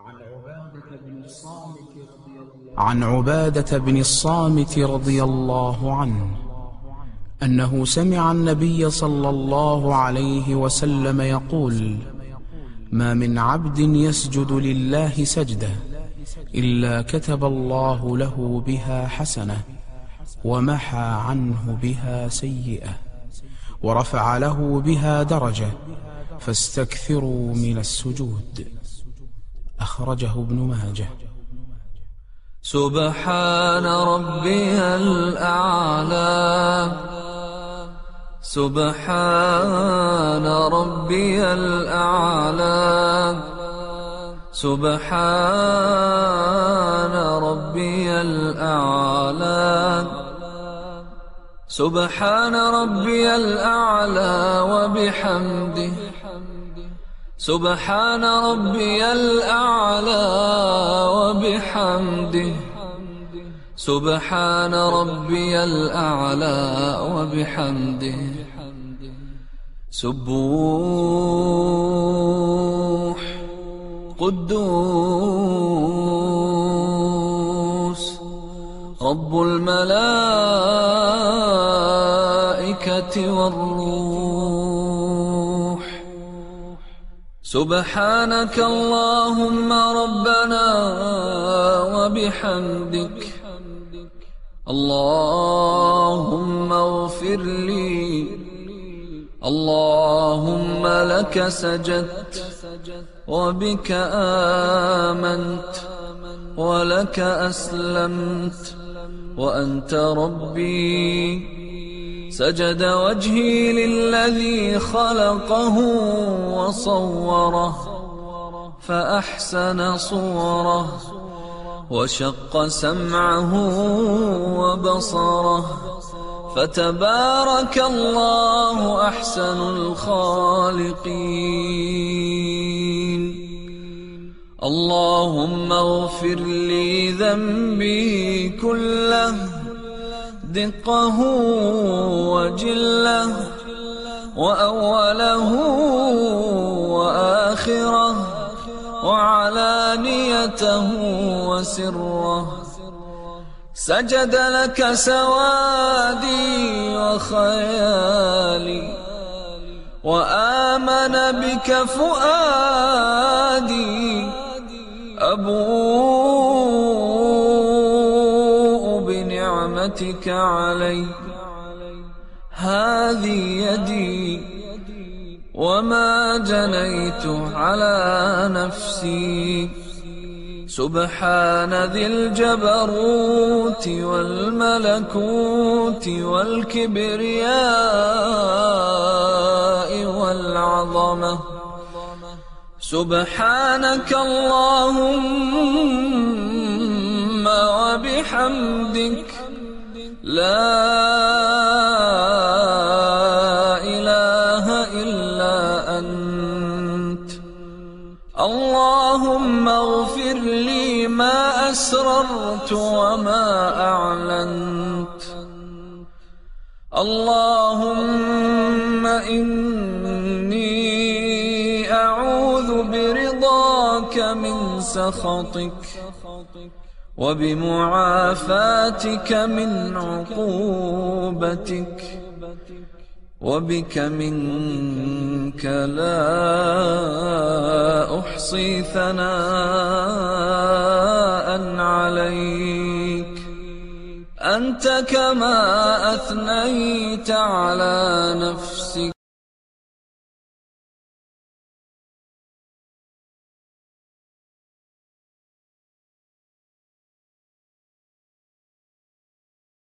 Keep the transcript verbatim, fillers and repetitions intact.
عن عبادة بن الصامت رضي الله عنه أنه سمع النبي صلى الله عليه وسلم يقول: ما من عبد يسجد لله سجدة إلا كتب الله له بها حسنة ومحى عنه بها سيئة ورفع له بها درجة، فاستكثروا من السجود. أخرجه ابن ماجه. سبحان ربي الأعلى، سبحان ربي الأعلى، سبحان ربي الأعلى، سبحان ربي الأعلى وبحمده، سبحان ربي الأعلى وبحمده، سبحان ربي الأعلى وبحمده. سبوح قدوس رب الملائكة والروح. سبحانك اللهم ربنا وبحمدك، اللهم اغفر لي، اللهم لك سجدت وبك آمنت ولك أسلمت وأنت ربي. سجد وجهي للذي خلقه وصوره فأحسن صوره، وشق سمعه وبصره، فتبارك الله أحسن الخالقين. اللهم اغفر لي ذنبي كله، دقه وجله وأوله وآخره وعلانيته وسره. سجد لك سوادي وخيالي، وآمن بك فؤادي. أبوء بنعمتك علي، هذه يدي وما جنيت على نفسي. سبحان ذي الجبروت والملكوت والكبرياء والعظمة. سبحانك اللهم وبحمدك، لا إله إلا أنت. اللهم اغفر لي ما أسررت وما أعلنت. اللهم إني أعوذ برضاك من سخطك، وبمعافاتك من عقوبتك، وبك منك لا أحصي ثناء عليك، أنت كما أثنيت على نفسك.